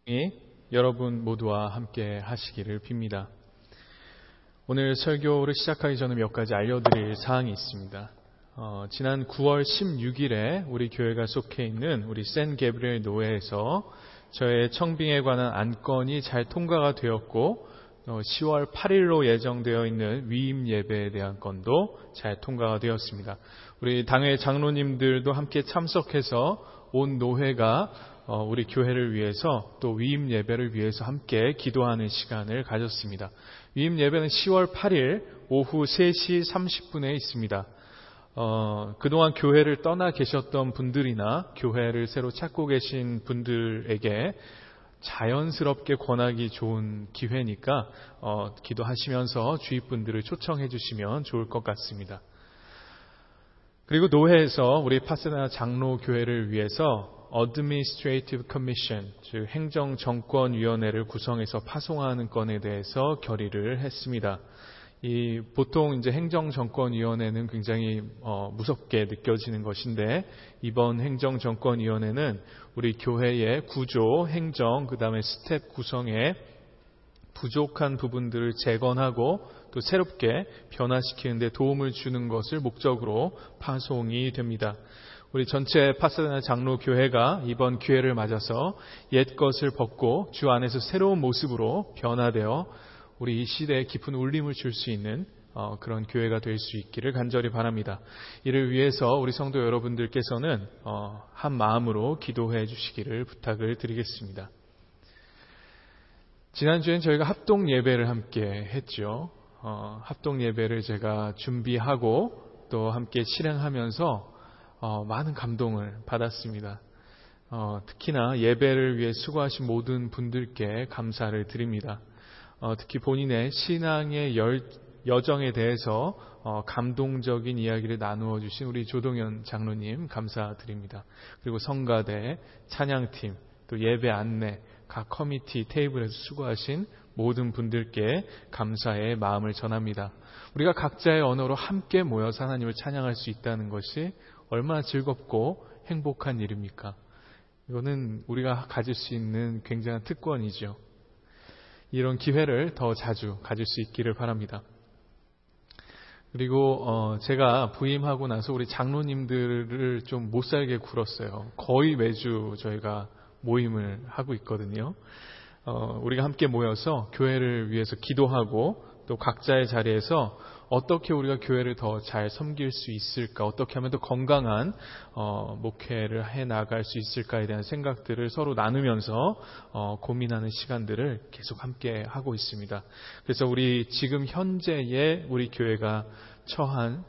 여러분 모두와 함께 하시기를 빕니다. 오늘 설교를 시작하기 전에 몇 가지 알려드릴 사항이 있습니다. 지난 9월 16일에 우리 교회가 속해 있는 우리 샌 게브리엘 노회에서 저의 청빙에 관한 안건이 잘 통과가 되었고 10월 8일로 예정되어 있는 위임 예배에 대한 건도 잘 통과가 되었습니다. 우리 당회 장로님들도 함께 참석해서 온 노회가 우리 교회를 위해서 또 위임 예배를 위해서 함께 기도하는 시간을 가졌습니다. 위임 예배는 10월 8일 오후 3시 30분에 있습니다. 그동안 교회를 떠나 계셨던 분들이나 교회를 새로 찾고 계신 분들에게 자연스럽게 권하기 좋은 기회니까 기도하시면서 주위 분들을 초청해 주시면 좋을 것 같습니다. 그리고 노회에서 우리 파사데나 장로교회를 위해서 Administrative Commission, 즉 행정정권위원회를 구성해서 파송하는 건에 대해서 결의를 했습니다. 보통 이제 행정정권위원회는 굉장히 무섭게 느껴지는 것인데 이번 행정정권위원회는 우리 교회의 구조, 행정, 그 다음에 스텝 구성에 부족한 부분들을 재건하고 또 새롭게 변화시키는 데 도움을 주는 것을 목적으로 파송이 됩니다. 우리 전체 파사데나 장로교회가 이번 기회를 맞아서 옛 것을 벗고 주 안에서 새로운 모습으로 변화되어 우리 이 시대에 깊은 울림을 줄 수 있는 그런 교회가 될 수 있기를 간절히 바랍니다. 이를 위해서 우리 성도 여러분들께서는 한 마음으로 기도해 주시기를 부탁을 드리겠습니다. 지난주엔 저희가 합동 예배를 함께 했죠. 합동 예배를 제가 준비하고 또 함께 실행하면서 많은 감동을 받았습니다. 특히나 예배를 위해 수고하신 모든 분들께 감사를 드립니다. 특히 본인의 신앙의 여정에 대해서 감동적인 이야기를 나누어 주신 우리 조동현 장로님 감사드립니다. 그리고 성가대, 찬양팀, 또 예배 안내, 각 커미티 테이블에서 수고하신 모든 분들께 감사의 마음을 전합니다. 우리가 각자의 언어로 함께 모여서 하나님을 찬양할 수 있다는 것이 얼마나 즐겁고 행복한 일입니까? 이거는 우리가 가질 수 있는 굉장한 특권이죠. 이런 기회를 더 자주 가질 수 있기를 바랍니다. 그리고 제가 부임하고 나서 우리 장로님들을 좀 못살게 굴었어요. 거의 매주 저희가 모임을 하고 있거든요. 우리가 함께 모여서 교회를 위해서 기도하고 또 각자의 자리에서 어떻게 우리가 교회를 더 잘 섬길 수 있을까, 어떻게 하면 더 건강한 목회를 해나갈 수 있을까에 대한 생각들을 서로 나누면서 고민하는 시간들을 계속 함께 하고 있습니다. 그래서 우리 지금 현재의 우리 교회가 처한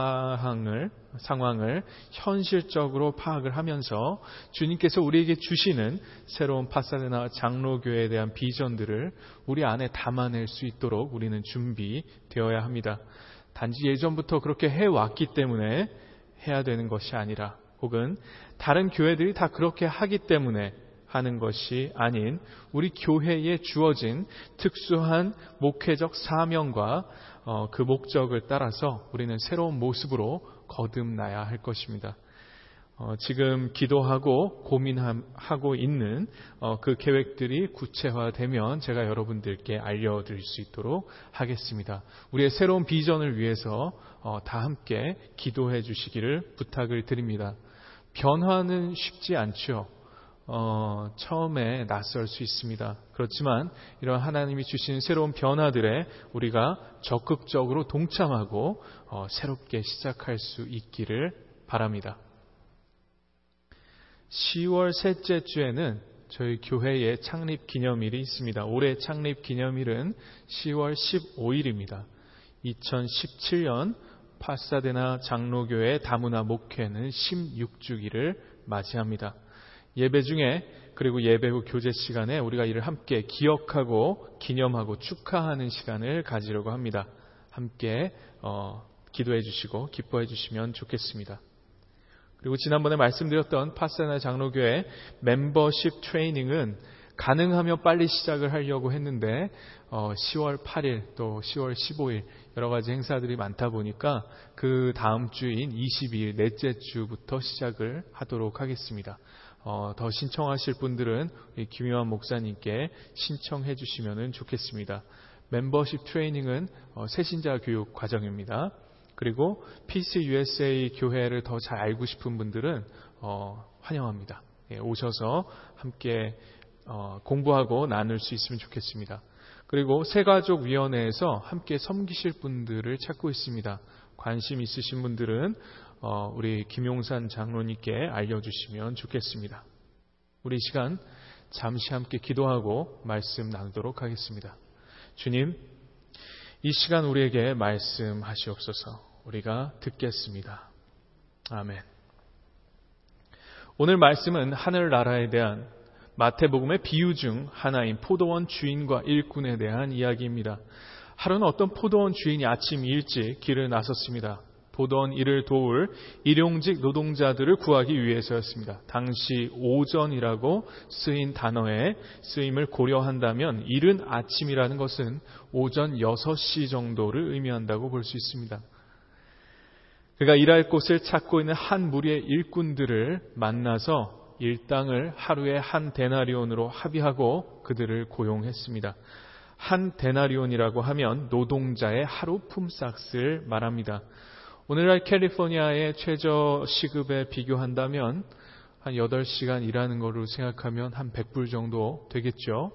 상황을 현실적으로 파악을 하면서 주님께서 우리에게 주시는 새로운 파사데나 장로교회에 대한 비전들을 우리 안에 담아낼 수 있도록 우리는 준비되어야 합니다. 단지 예전부터 그렇게 해왔기 때문에 해야 되는 것이 아니라 혹은 다른 교회들이 다 그렇게 하기 때문에 하는 것이 아닌 우리 교회에 주어진 특수한 목회적 사명과 그 목적을 따라서 우리는 새로운 모습으로 거듭나야 할 것입니다. 지금 기도하고 고민하고 있는 그 계획들이 구체화되면 제가 여러분들께 알려드릴 수 있도록 하겠습니다. 우리의 새로운 비전을 위해서 다 함께 기도해 주시기를 부탁을 드립니다. 변화는 쉽지 않죠. 처음에 낯설 수 있습니다. 그렇지만 이런 하나님이 주신 새로운 변화들에 우리가 적극적으로 동참하고 새롭게 시작할 수 있기를 바랍니다. 10월 셋째 주에는 저희 교회의 창립 기념일이 있습니다. 올해 창립 기념일은 10월 15일입니다. 2017년 파사데나 장로교회 다문화 목회는 16주기를 맞이합니다. 예배 중에 그리고 예배 후 교제 시간에 우리가 이를 함께 기억하고 기념하고 축하하는 시간을 가지려고 합니다. 함께 기도해 주시고 기뻐해 주시면 좋겠습니다. 그리고 지난번에 말씀드렸던 파사데나 장로교회 멤버십 트레이닝은 가능하면 빨리 시작을 하려고 했는데 10월 8일 또 10월 15일 여러 가지 행사들이 많다 보니까 그 다음 주인 22일 넷째 주부터 시작을 하도록 하겠습니다. 더 신청하실 분들은 우리 김요한 목사님께 신청해 주시면 좋겠습니다. 멤버십 트레이닝은 새신자 교육 과정입니다. 그리고 Peace USA 교회를 더 잘 알고 싶은 분들은 환영합니다. 오셔서 함께 공부하고 나눌 수 있으면 좋겠습니다. 그리고 새가족위원회에서 함께 섬기실 분들을 찾고 있습니다. 관심 있으신 분들은 우리 김용산 장로님께 알려주시면 좋겠습니다. 우리 시간 잠시 함께 기도하고 말씀 나누도록 하겠습니다. 주님, 이 시간 우리에게 말씀하시옵소서. 우리가 듣겠습니다. 아멘. 오늘 말씀은 하늘나라에 대한 마태복음의 비유 중 하나인 포도원 주인과 일꾼에 대한 이야기입니다. 하루는 어떤 포도원 주인이 아침 일찍 길을 나섰습니다. 포도원 일을 도울 일용직 노동자들을 구하기 위해서였습니다. 당시 오전이라고 쓰인 단어의 쓰임을 고려한다면 이른 아침이라는 것은 오전 6시 정도를 의미한다고 볼 수 있습니다. 그가 일할 곳을 찾고 있는 한 무리의 일꾼들을 만나서 일당을 하루에 한 데나리온으로 합의하고 그들을 고용했습니다. 한 데나리온이라고 하면 노동자의 하루 품삯을 말합니다. 오늘날 캘리포니아의 최저 시급에 비교한다면 한 8시간 일하는 거로 생각하면 한 100불 정도 되겠죠.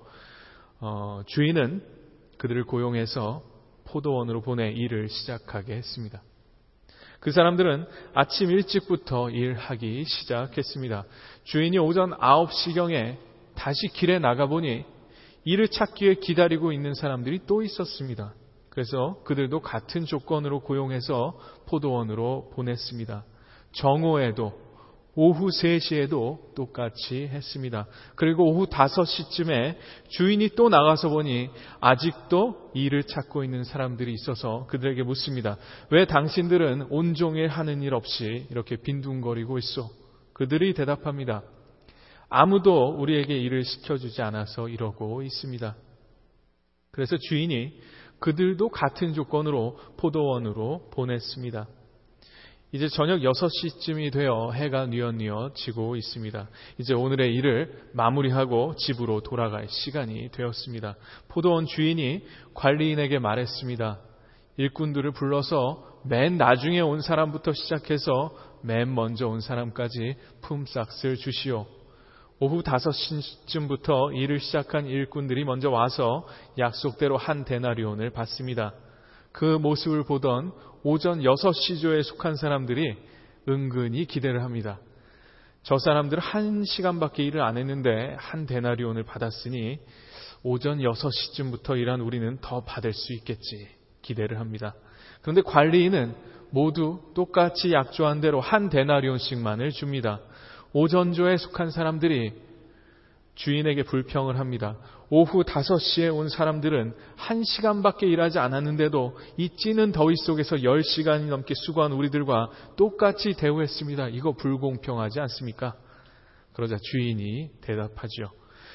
주인은 그들을 고용해서 포도원으로 보내 일을 시작하게 했습니다. 그 사람들은 아침 일찍부터 일하기 시작했습니다. 주인이 오전 9시경에 다시 길에 나가보니 일을 찾기 위해 기다리고 있는 사람들이 또 있었습니다. 그래서 그들도 같은 조건으로 고용해서 포도원으로 보냈습니다. 정오에도 오후 3시에도 똑같이 했습니다. 그리고 오후 5시쯤에 주인이 또 나가서 보니 아직도 일을 찾고 있는 사람들이 있어서 그들에게 묻습니다. 왜 당신들은 온종일 하는 일 없이 이렇게 빈둥거리고 있어? 그들이 대답합니다. 아무도 우리에게 일을 시켜주지 않아서 이러고 있습니다. 그래서 주인이 그들도 같은 조건으로 포도원으로 보냈습니다. 이제 저녁 6시쯤이 되어 해가 뉘엿뉘엿 지고 있습니다. 이제 오늘의 일을 마무리하고 집으로 돌아갈 시간이 되었습니다. 포도원 주인이 관리인에게 말했습니다. 일꾼들을 불러서 맨 나중에 온 사람부터 시작해서 맨 먼저 온 사람까지 품삯을 주시오. 오후 5시쯤부터 일을 시작한 일꾼들이 먼저 와서 약속대로 한 데나리온을 받습니다. 그 모습을 보던 오전 6시조에 속한 사람들이 은근히 기대를 합니다. 저 사람들은 1시간밖에 일을 안 했는데 한 데나리온을 받았으니 오전 6시쯤부터 일한 우리는 더 받을 수 있겠지 기대를 합니다. 그런데 관리인은 모두 똑같이 약조한 대로 한 데나리온씩만을 줍니다. 오전조에 속한 사람들이 주인에게 불평을 합니다. 오후 5시에 온 사람들은 1시간밖에 일하지 않았는데도 이 찌는 더위 속에서 10시간이 넘게 수고한 우리들과 똑같이 대우했습니다. 이거 불공평하지 않습니까? 그러자 주인이 대답하죠.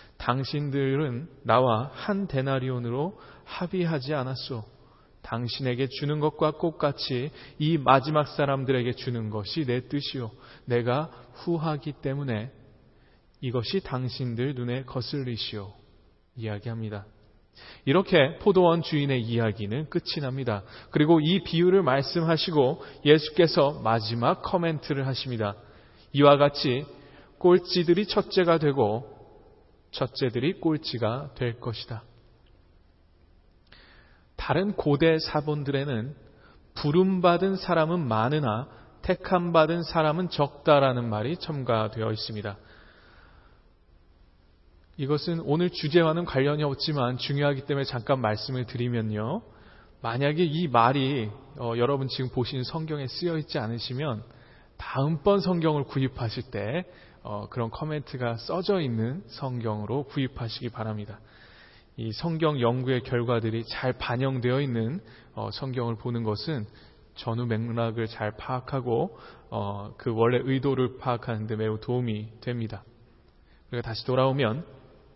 당신들은 나와 한 데나리온으로 합의하지 않았소. 당신에게 주는 것과 똑같이 이 마지막 사람들에게 주는 것이 내 뜻이요. 내가 후하기 때문에 이것이 당신들 눈에 거슬리시오. 이야기합니다. 이렇게 포도원 주인의 이야기는 끝이 납니다. 그리고 이 비유를 말씀하시고 예수께서 마지막 코멘트를 하십니다. 이와 같이 꼴찌들이 첫째가 되고 첫째들이 꼴찌가 될 것이다. 다른 고대 사본들에는 부름받은 사람은 많으나 택함받은 사람은 적다라는 말이 첨가되어 있습니다. 이것은 오늘 주제와는 관련이 없지만 중요하기 때문에 잠깐 말씀을 드리면요. 만약에 이 말이 여러분 지금 보시는 성경에 쓰여 있지 않으시면 다음번 성경을 구입하실 때 그런 코멘트가 써져 있는 성경으로 구입하시기 바랍니다. 이 성경 연구의 결과들이 잘 반영되어 있는 성경을 보는 것은 전후 맥락을 잘 파악하고 그 원래 의도를 파악하는 데 매우 도움이 됩니다. 그리고 다시 돌아오면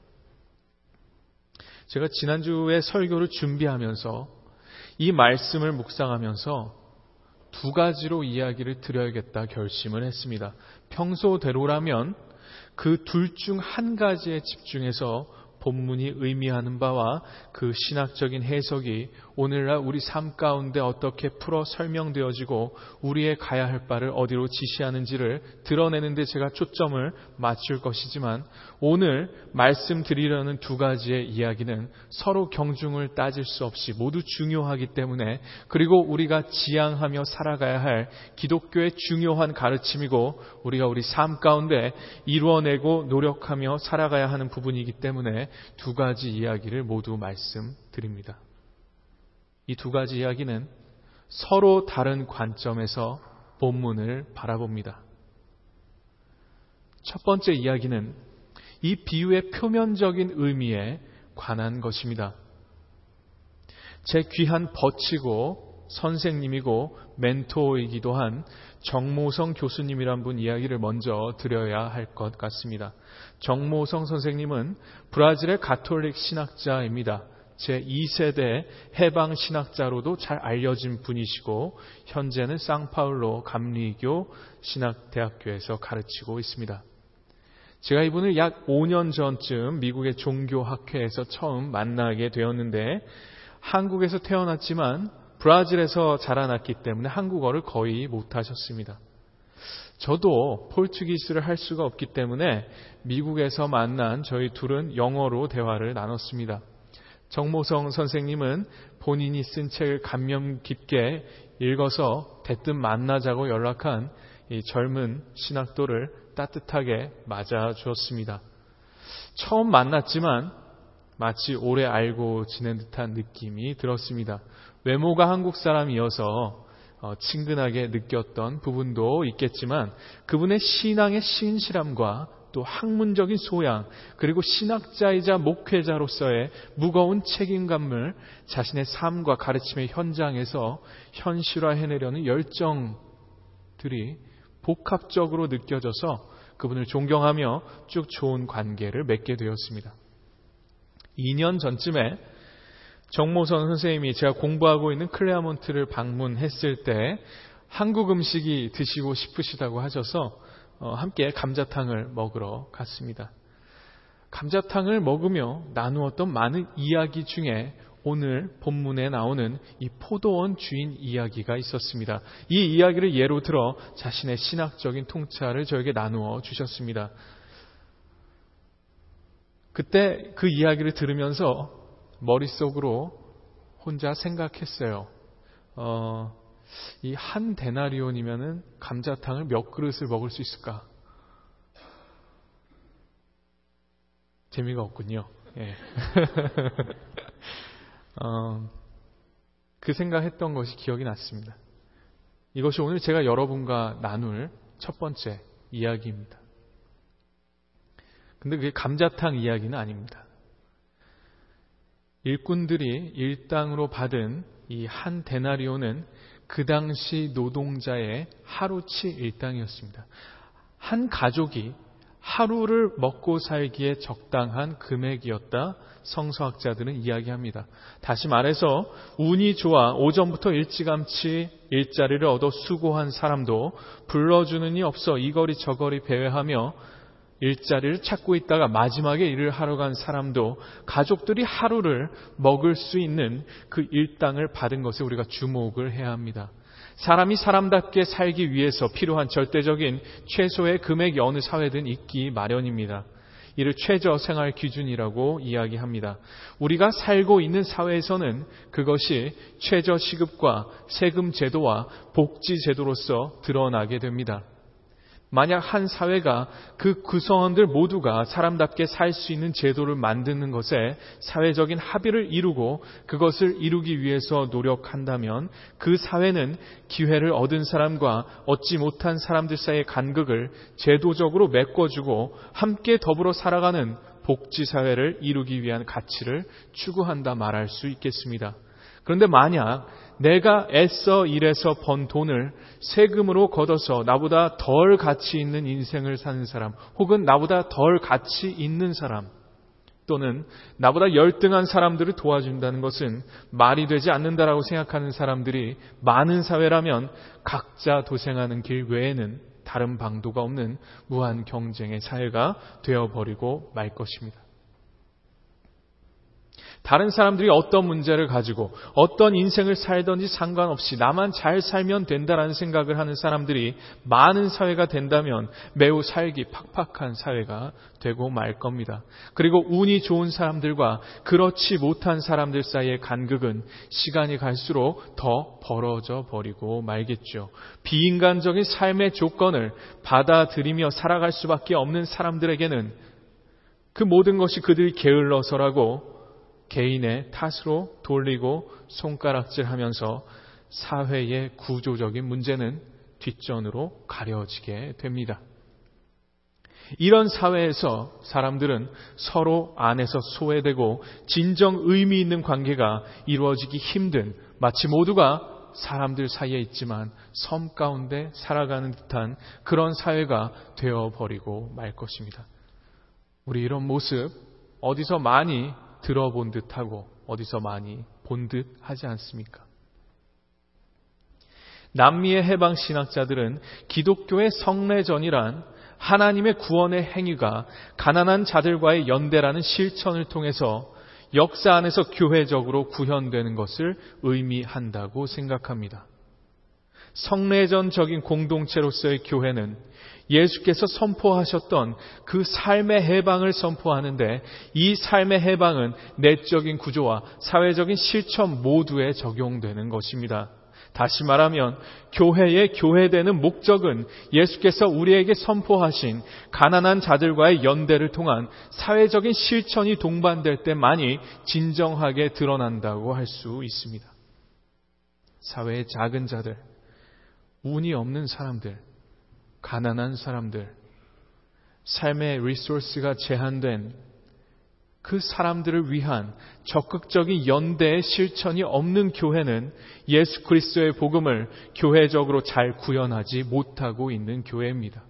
제가 지난주에 설교를 준비하면서 이 말씀을 묵상하면서 두 가지로 이야기를 드려야겠다 결심을 했습니다. 평소대로라면 그 둘 중 한 가지에 집중해서 본문이 의미하는 바와 그 신학적인 해석이 오늘날 우리 삶 가운데 어떻게 풀어 설명되어지고 우리의 가야 할 바를 어디로 지시하는지를 드러내는 데 제가 초점을 맞출 것이지만, 오늘 말씀드리려는 두 가지의 이야기는 서로 경중을 따질 수 없이 모두 중요하기 때문에, 그리고 우리가 지향하며 살아가야 할 기독교의 중요한 가르침이고 우리가 우리 삶 가운데 이루어내고 노력하며 살아가야 하는 부분이기 때문에 두 가지 이야기를 모두 말씀드립니다. 이 두 가지 이야기는 서로 다른 관점에서 본문을 바라봅니다. 첫 번째 이야기는 이 비유의 표면적인 의미에 관한 것입니다. 제 귀한 버치고 선생님이고 멘토이기도 한 정모성 교수님이란 분 이야기를 먼저 드려야 할 것 같습니다. 정모성 선생님은 브라질의 가톨릭 신학자입니다. 제2세대 해방 신학자로도 잘 알려진 분이시고 현재는 상파울로 감리교 신학대학교에서 가르치고 있습니다. 제가 이분을 약 5년 전쯤 미국의 종교학회에서 처음 만나게 되었는데, 한국에서 태어났지만 브라질에서 자라났기 때문에 한국어를 거의 못하셨습니다. 저도 포르투기스를 할 수가 없기 때문에 미국에서 만난 저희 둘은 영어로 대화를 나눴습니다. 정모성 선생님은 본인이 쓴 책을 감명 깊게 읽어서 대뜸 만나자고 연락한 이 젊은 신학도를 따뜻하게 맞아주었습니다. 처음 만났지만 마치 오래 알고 지낸 듯한 느낌이 들었습니다. 외모가 한국 사람이어서 친근하게 느꼈던 부분도 있겠지만, 그분의 신앙의 신실함과 또 학문적인 소양, 그리고 신학자이자 목회자로서의 무거운 책임감을 자신의 삶과 가르침의 현장에서 현실화해내려는 열정들이 복합적으로 느껴져서 그분을 존경하며 쭉 좋은 관계를 맺게 되었습니다. 2년 전쯤에 정모선 선생님이 제가 공부하고 있는 클레아몬트를 방문했을 때 한국 음식이 드시고 싶으시다고 하셔서 함께 감자탕을 먹으러 갔습니다. 감자탕을 먹으며 나누었던 많은 이야기 중에 오늘 본문에 나오는 이 포도원 주인 이야기가 있었습니다. 이 이야기를 예로 들어 자신의 신학적인 통찰을 저에게 나누어 주셨습니다. 그때 그 이야기를 들으면서 머릿속으로 혼자 생각했어요. 이 한 데나리온이면은 감자탕을 몇 그릇을 먹을 수 있을까? 재미가 없군요. 예. 그 생각했던 것이 기억이 났습니다. 이것이 오늘 제가 여러분과 나눌 첫 번째 이야기입니다. 근데 그게 감자탕 이야기는 아닙니다. 일꾼들이 일당으로 받은 이 한 데나리온은 그 당시 노동자의 하루치 일당이었습니다. 한 가족이 하루를 먹고 살기에 적당한 금액이었다, 성서학자들은 이야기합니다. 다시 말해서 운이 좋아 오전부터 일찌감치 일자리를 얻어 수고한 사람도 불러주는 이 없어 이거리 저거리 배회하며 일자리를 찾고 있다가 마지막에 일을 하러 간 사람도 가족들이 하루를 먹을 수 있는 그 일당을 받은 것에 우리가 주목을 해야 합니다. 사람이 사람답게 살기 위해서 필요한 절대적인 최소의 금액이 어느 사회든 있기 마련입니다. 이를 최저 생활 기준이라고 이야기합니다. 우리가 살고 있는 사회에서는 그것이 최저 시급과 세금 제도와 복지 제도로서 드러나게 됩니다. 만약 한 사회가 그 구성원들 모두가 사람답게 살 수 있는 제도를 만드는 것에 사회적인 합의를 이루고 그것을 이루기 위해서 노력한다면 그 사회는 기회를 얻은 사람과 얻지 못한 사람들 사이의 간극을 제도적으로 메꿔주고 함께 더불어 살아가는 복지사회를 이루기 위한 가치를 추구한다 말할 수 있겠습니다. 그런데 만약 내가 애써 일해서 번 돈을 세금으로 걷어서 나보다 덜 가치 있는 인생을 사는 사람, 혹은 나보다 덜 가치 있는 사람, 또는 나보다 열등한 사람들을 도와준다는 것은 말이 되지 않는다라고 생각하는 사람들이 많은 사회라면 각자 도생하는 길 외에는 다른 방도가 없는 무한 경쟁의 사회가 되어버리고 말 것입니다. 다른 사람들이 어떤 문제를 가지고 어떤 인생을 살든지 상관없이 나만 잘 살면 된다라는 생각을 하는 사람들이 많은 사회가 된다면 매우 살기 팍팍한 사회가 되고 말 겁니다. 그리고 운이 좋은 사람들과 그렇지 못한 사람들 사이의 간극은 시간이 갈수록 더 벌어져 버리고 말겠죠. 비인간적인 삶의 조건을 받아들이며 살아갈 수밖에 없는 사람들에게는 그 모든 것이 그들이 게을러서라고 개인의 탓으로 돌리고 손가락질하면서 사회의 구조적인 문제는 뒷전으로 가려지게 됩니다. 이런 사회에서 사람들은 서로 안에서 소외되고 진정 의미 있는 관계가 이루어지기 힘든, 마치 모두가 사람들 사이에 있지만 섬 가운데 살아가는 듯한 그런 사회가 되어버리고 말 것입니다. 우리 이런 모습 어디서 많이 들어본 듯하고 어디서 많이 본 듯 하지 않습니까? 남미의 해방 신학자들은 기독교의 성례전이란 하나님의 구원의 행위가 가난한 자들과의 연대라는 실천을 통해서 역사 안에서 교회적으로 구현되는 것을 의미한다고 생각합니다. 성례전적인 공동체로서의 교회는 예수께서 선포하셨던 그 삶의 해방을 선포하는데 이 삶의 해방은 내적인 구조와 사회적인 실천 모두에 적용되는 것입니다. 다시 말하면 교회의 교회되는 목적은 예수께서 우리에게 선포하신 가난한 자들과의 연대를 통한 사회적인 실천이 동반될 때만이 진정하게 드러난다고 할 수 있습니다. 사회의 작은 자들, 운이 없는 사람들, 가난한 사람들, 삶의 리소스가 제한된 그 사람들을 위한 적극적인 연대의 실천이 없는 교회는 예수 그리스도의 복음을 교회적으로 잘 구현하지 못하고 있는 교회입니다.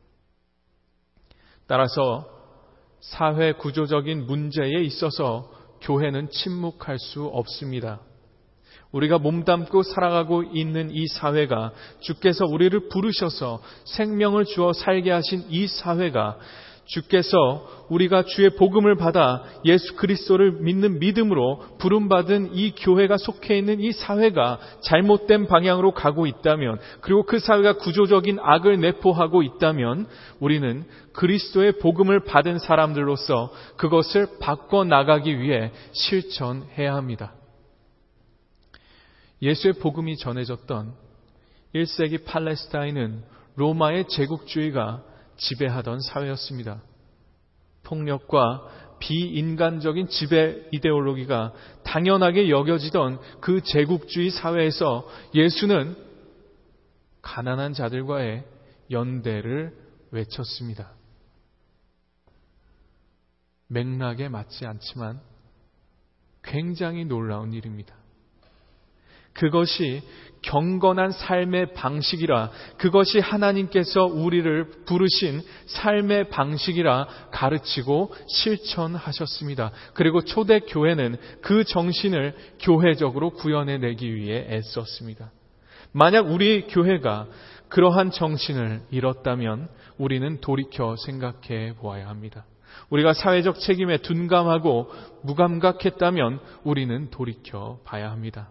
따라서 사회 구조적인 문제에 있어서 교회는 침묵할 수 없습니다. 우리가 몸담고 살아가고 있는 이 사회가 주께서 우리를 부르셔서 생명을 주어 살게 하신 이 사회가 주께서 우리가 주의 복음을 받아 예수 그리스도를 믿는 믿음으로 부름받은 이 교회가 속해 있는 이 사회가 잘못된 방향으로 가고 있다면, 그리고 그 사회가 구조적인 악을 내포하고 있다면 우리는 그리스도의 복음을 받은 사람들로서 그것을 바꿔나가기 위해 실천해야 합니다. 예수의 복음이 전해졌던 1세기 팔레스타인은 로마의 제국주의가 지배하던 사회였습니다. 폭력과 비인간적인 지배 이데올로기가 당연하게 여겨지던 그 제국주의 사회에서 예수는 가난한 자들과의 연대를 외쳤습니다. 맥락에 맞지 않지만 굉장히 놀라운 일입니다. 그것이 경건한 삶의 방식이라, 그것이 하나님께서 우리를 부르신 삶의 방식이라 가르치고 실천하셨습니다. 그리고 초대교회는 그 정신을 교회적으로 구현해내기 위해 애썼습니다. 만약 우리 교회가 그러한 정신을 잃었다면 우리는 돌이켜 생각해 보아야 합니다. 우리가 사회적 책임에 둔감하고 무감각했다면 우리는 돌이켜 봐야 합니다.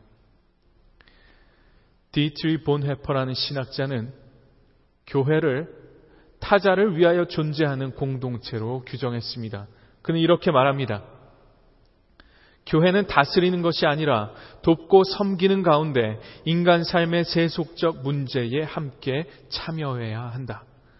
디트리 본헤퍼라는 신학자는 교회를 타자를 위하여 존재하는 공동체로 규정했습니다. 그는 이렇게 말합니다. 교회는 다스리는 것이 아니라 돕고 섬기는 가운데 인간 삶의 세속적 문제에 함께 참여해야 한다.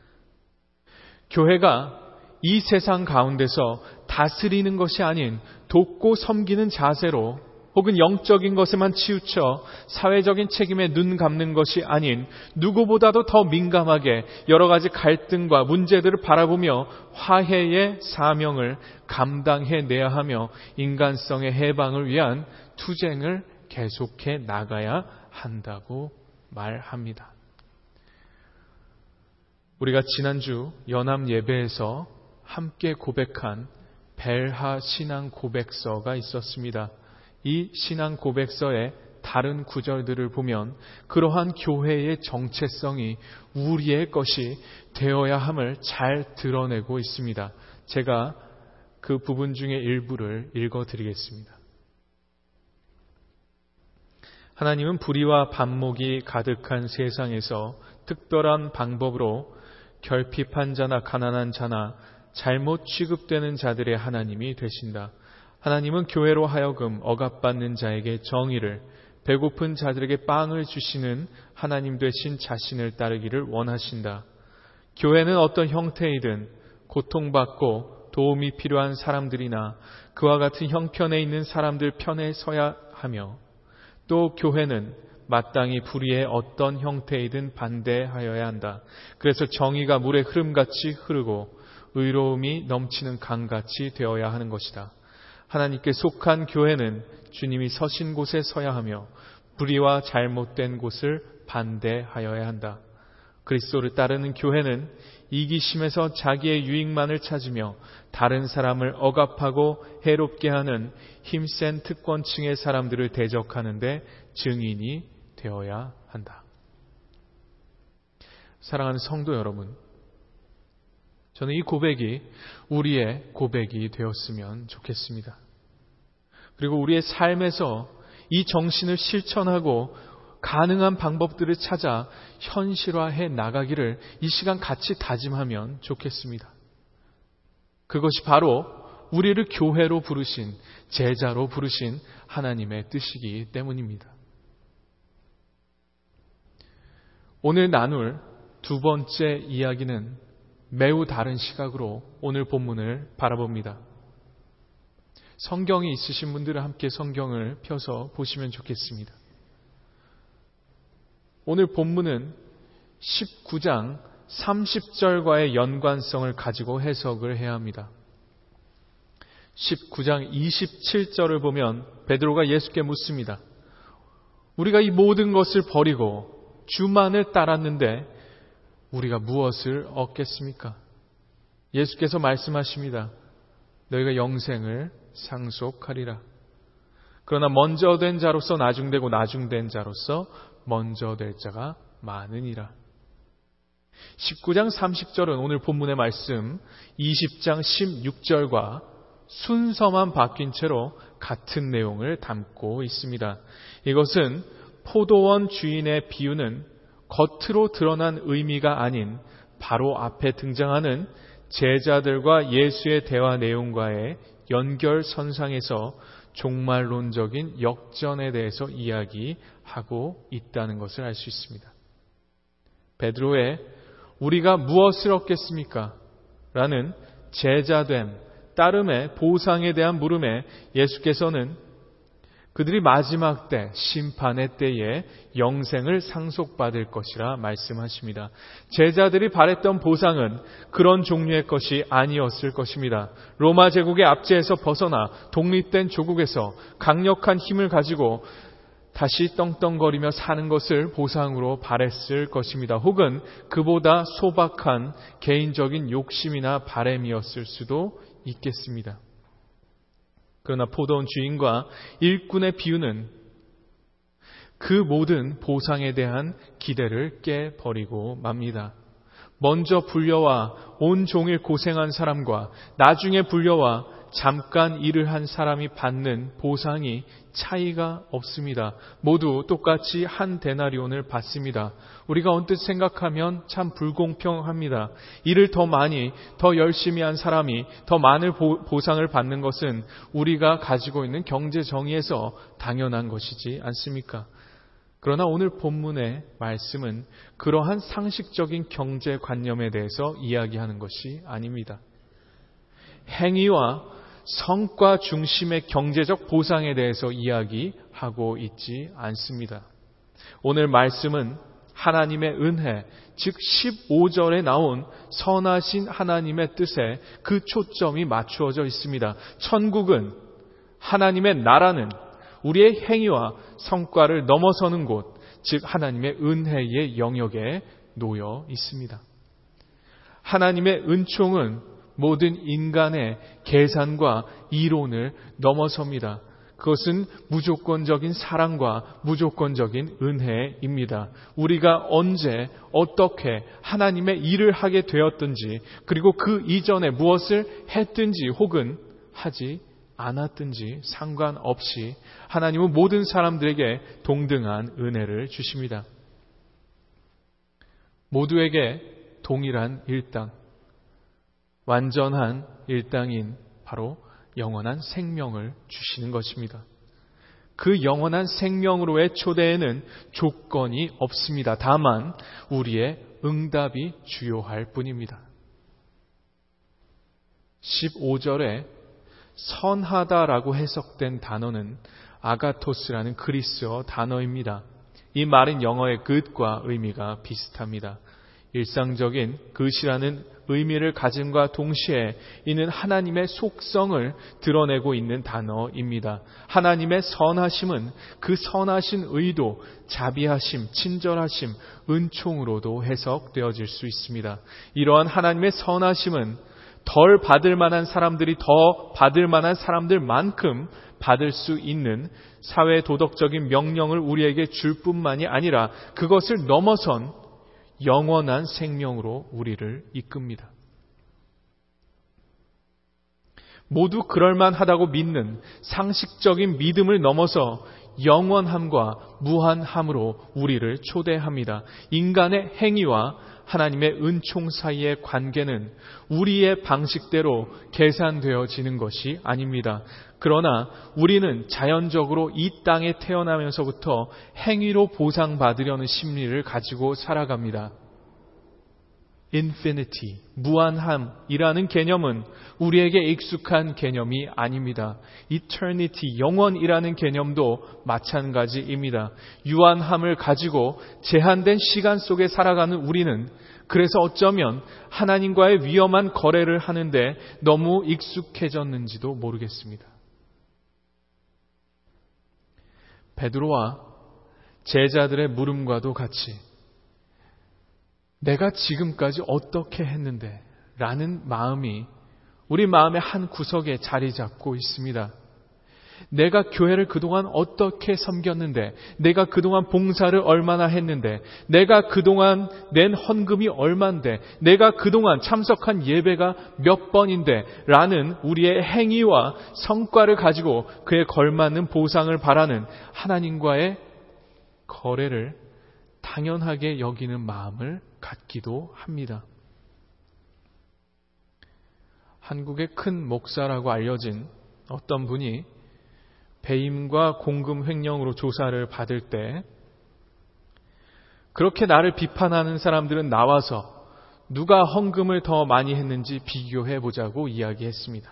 교회가 이 세상 가운데서 다스리는 것이 아닌 돕고 섬기는 자세로, 혹은 영적인 것에만 치우쳐 사회적인 책임에 눈 감는 것이 아닌 누구보다도 더 민감하게 여러 가지 갈등과 문제들을 바라보며 화해의 사명을 감당해내야 하며 인간성의 해방을 위한 투쟁을 계속해 나가야 한다고 말합니다. 우리가 지난주 연합 예배에서 함께 고백한 벨하 신앙 고백서가 있었습니다. 이 신앙 고백서의 다른 구절들을 보면 그러한 교회의 정체성이 우리의 것이 되어야 함을 잘 드러내고 있습니다. 제가 그 부분 중에 일부를 읽어드리겠습니다. 하나님은 불의와 반목이 가득한 세상에서 특별한 방법으로 결핍한 자나 가난한 자나 잘못 취급되는 자들의 하나님이 되신다. 하나님은 교회로 하여금 억압받는 자에게 정의를, 배고픈 자들에게 빵을 주시는 하나님 되신 자신을 따르기를 원하신다. 교회는 어떤 형태이든 고통받고 도움이 필요한 사람들이나 그와 같은 형편에 있는 사람들 편에 서야 하며, 또 교회는 마땅히 불의의 어떤 형태이든 반대하여야 한다. 그래서 정의가 물의 흐름같이 흐르고 의로움이 넘치는 강같이 되어야 하는 것이다. 하나님께 속한 교회는 주님이 서신 곳에 서야 하며 불의와 잘못된 곳을 반대하여야 한다. 그리스도를 따르는 교회는 이기심에서 자기의 유익만을 찾으며 다른 사람을 억압하고 해롭게 하는 힘센 특권층의 사람들을 대적하는데 증인이 되어야 한다. 사랑하는 성도 여러분, 저는 이 고백이 우리의 고백이 되었으면 좋겠습니다. 그리고 우리의 삶에서 이 정신을 실천하고 가능한 방법들을 찾아 현실화해 나가기를 이 시간 같이 다짐하면 좋겠습니다. 그것이 바로 우리를 교회로 부르신, 제자로 부르신 하나님의 뜻이기 때문입니다. 오늘 나눌 두 번째 이야기는 매우 다른 시각으로 오늘 본문을 바라봅니다. 성경이 있으신 분들은 함께 성경을 펴서 보시면 좋겠습니다. 오늘 본문은 19장 30절과의 연관성을 가지고 해석을 해야 합니다. 19장 27절을 보면 베드로가 예수께 묻습니다. 우리가 이 모든 것을 버리고 주만을 따랐는데 우리가 무엇을 얻겠습니까? 예수께서 말씀하십니다. 너희가 영생을 상속하리라. 그러나 먼저 된 자로서 나중되고 나중된 자로서 먼저 될 자가 많으니라. 19장 30절은 오늘 본문의 말씀 20장 16절과 순서만 바뀐 채로 같은 내용을 담고 있습니다. 이것은 포도원 주인의 비유는 겉으로 드러난 의미가 아닌 바로 앞에 등장하는 제자들과 예수의 대화 내용과의 연결선상에서 종말론적인 역전에 대해서 이야기하고 있다는 것을 알 수 있습니다. 베드로의 우리가 무엇을 얻겠습니까? 라는 제자됨, 따름의 보상에 대한 물음에 예수께서는 그들이 마지막 때, 심판의 때에 영생을 상속받을 것이라 말씀하십니다. 제자들이 바랬던 보상은 그런 종류의 것이 아니었을 것입니다. 로마 제국의 압제에서 벗어나 독립된 조국에서 강력한 힘을 가지고 다시 떵떵거리며 사는 것을 보상으로 바랬을 것입니다. 혹은 그보다 소박한 개인적인 욕심이나 바램이었을 수도 있겠습니다. 그러나 포도원 주인과 일꾼의 비유는 그 모든 보상에 대한 기대를 깨버리고 맙니다. 먼저 불려와 온종일 고생한 사람과 나중에 불려와 잠깐 일을 한 사람이 받는 보상이 차이가 없습니다. 모두 똑같이 한 데나리온을 받습니다. 우리가 언뜻 생각하면 참 불공평합니다. 일을 더 많이, 더 열심히 한 사람이 더 많은 보상을 받는 것은 우리가 가지고 있는 경제 정의에서 당연한 것이지 않습니까? 그러나 오늘 본문의 말씀은 그러한 상식적인 경제관념에 대해서 이야기하는 것이 아닙니다. 행위와 성과 중심의 경제적 보상에 대해서 이야기하고 있지 않습니다. 오늘 말씀은 하나님의 은혜, 즉 15절에 나온 선하신 하나님의 뜻에 그 초점이 맞추어져 있습니다. 천국은, 하나님의 나라는 우리의 행위와 성과를 넘어서는 곳, 즉 하나님의 은혜의 영역에 놓여 있습니다. 하나님의 은총은 모든 인간의 계산과 이론을 넘어섭니다. 그것은 무조건적인 사랑과 무조건적인 은혜입니다. 우리가 언제 어떻게 하나님의 일을 하게 되었든지, 그리고 그 이전에 무엇을 했든지 혹은 하지 않았든지 상관없이 하나님은 모든 사람들에게 동등한 은혜를 주십니다. 모두에게 동일한 일당, 완전한 일당인 바로 영원한 생명을 주시는 것입니다. 그 영원한 생명으로의 초대에는 조건이 없습니다. 다만 우리의 응답이 주요할 뿐입니다. 15절에 선하다라고 해석된 단어는 아가토스라는 그리스어 단어입니다. 이 말은 영어의 good과 의미가 비슷합니다. 일상적인 good이라는 의미를 가짐과 동시에 이는 하나님의 속성을 드러내고 있는 단어입니다. 하나님의 선하심은 그 선하신 의도, 자비하심, 친절하심, 은총으로도 해석되어질 수 있습니다. 이러한 하나님의 선하심은 덜 받을 만한 사람들이 더 받을 만한 사람들만큼 받을 수 있는 사회 도덕적인 명령을 우리에게 줄 뿐만이 아니라 그것을 넘어선 영원한 생명으로 우리를 이끕니다. 모두 그럴만하다고 믿는 상식적인 믿음을 넘어서 영원함과 무한함으로 우리를 초대합니다. 인간의 행위와 하나님의 은총 사이의 관계는 우리의 방식대로 계산되어지는 것이 아닙니다. 그러나 우리는 자연적으로 이 땅에 태어나면서부터 행위로 보상받으려는 심리를 가지고 살아갑니다. infinity, 무한함이라는 개념은 우리에게 익숙한 개념이 아닙니다. eternity, 영원이라는 개념도 마찬가지입니다. 유한함을 가지고 제한된 시간 속에 살아가는 우리는 그래서 어쩌면 하나님과의 위험한 거래를 하는데 너무 익숙해졌는지도 모르겠습니다. 베드로와 제자들의 물음과도 같이 내가 지금까지 어떻게 했는데? 라는 마음이 우리 마음의 한 구석에 자리 잡고 있습니다. 내가 교회를 그동안 어떻게 섬겼는데? 내가 그동안 봉사를 얼마나 했는데? 내가 그동안 낸 헌금이 얼만데? 내가 그동안 참석한 예배가 몇 번인데? 라는 우리의 행위와 성과를 가지고 그에 걸맞는 보상을 바라는 하나님과의 거래를 당연하게 여기는 마음을 갖기도 합니다. 한국의 큰 목사라고 알려진 어떤 분이 배임과 공금 횡령으로 조사를 받을 때 그렇게 나를 비판하는 사람들은 나와서 누가 헌금을 더 많이 했는지 비교해 보자고 이야기했습니다.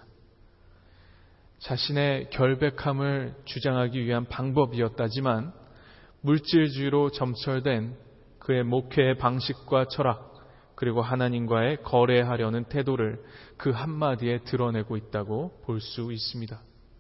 자신의 결백함을 주장하기 위한 방법이었다지만 물질주의로 점철된 그의 목회의 방식과 철학, 그리고 하나님과의 거래하려는 태도를 그 한마디에 드러내고 있다고 볼 수 있습니다.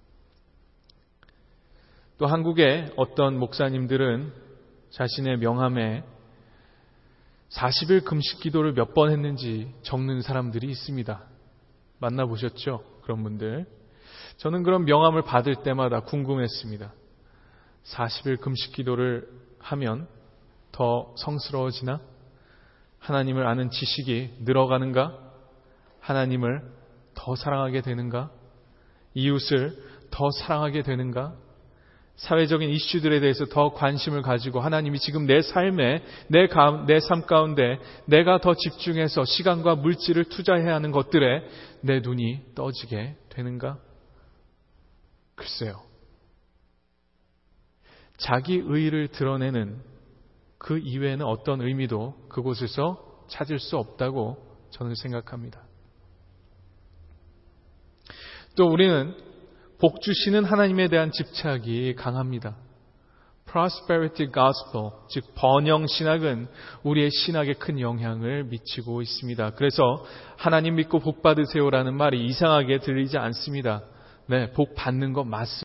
또 한국의 어떤 목사님들은 자신의 명함에 40일 금식 기도를 몇 번 했는지 적는 사람들이 있습니다. 만나보셨죠? 그런 분들. 저는 그런 명함을 받을 때마다 궁금했습니다. 40일 금식 기도를 하면 더 성스러워지나? 하나님을 아는 지식이 늘어가는가? 하나님을 더 사랑하게 되는가? 이웃을 더 사랑하게 되는가? 사회적인 이슈들에 대해서 더 관심을 가지고 하나님이 지금 내 삶에, 내 삶 가운데 내가 더 집중해서 시간과 물질을 투자해야 하는 것들에 내 눈이 떠지게 되는가? 글쎄요. 자기 의의를 드러내는 그 이외에는 어떤 의미도 그곳에서 찾을 수 없다고 저는 생각합니다. 또 우리는 복 주시는 하나님에 대한 집착이 강합니다. Prosperity Gospel, 즉 번영 신학은 우리의 신학에 큰 영향을 미치고 있습니다. 그래서 하나님 믿고 복 받으세요라는 말이 이상하게 들리지 않습니다. 네, 복 받는 거 맞습니다.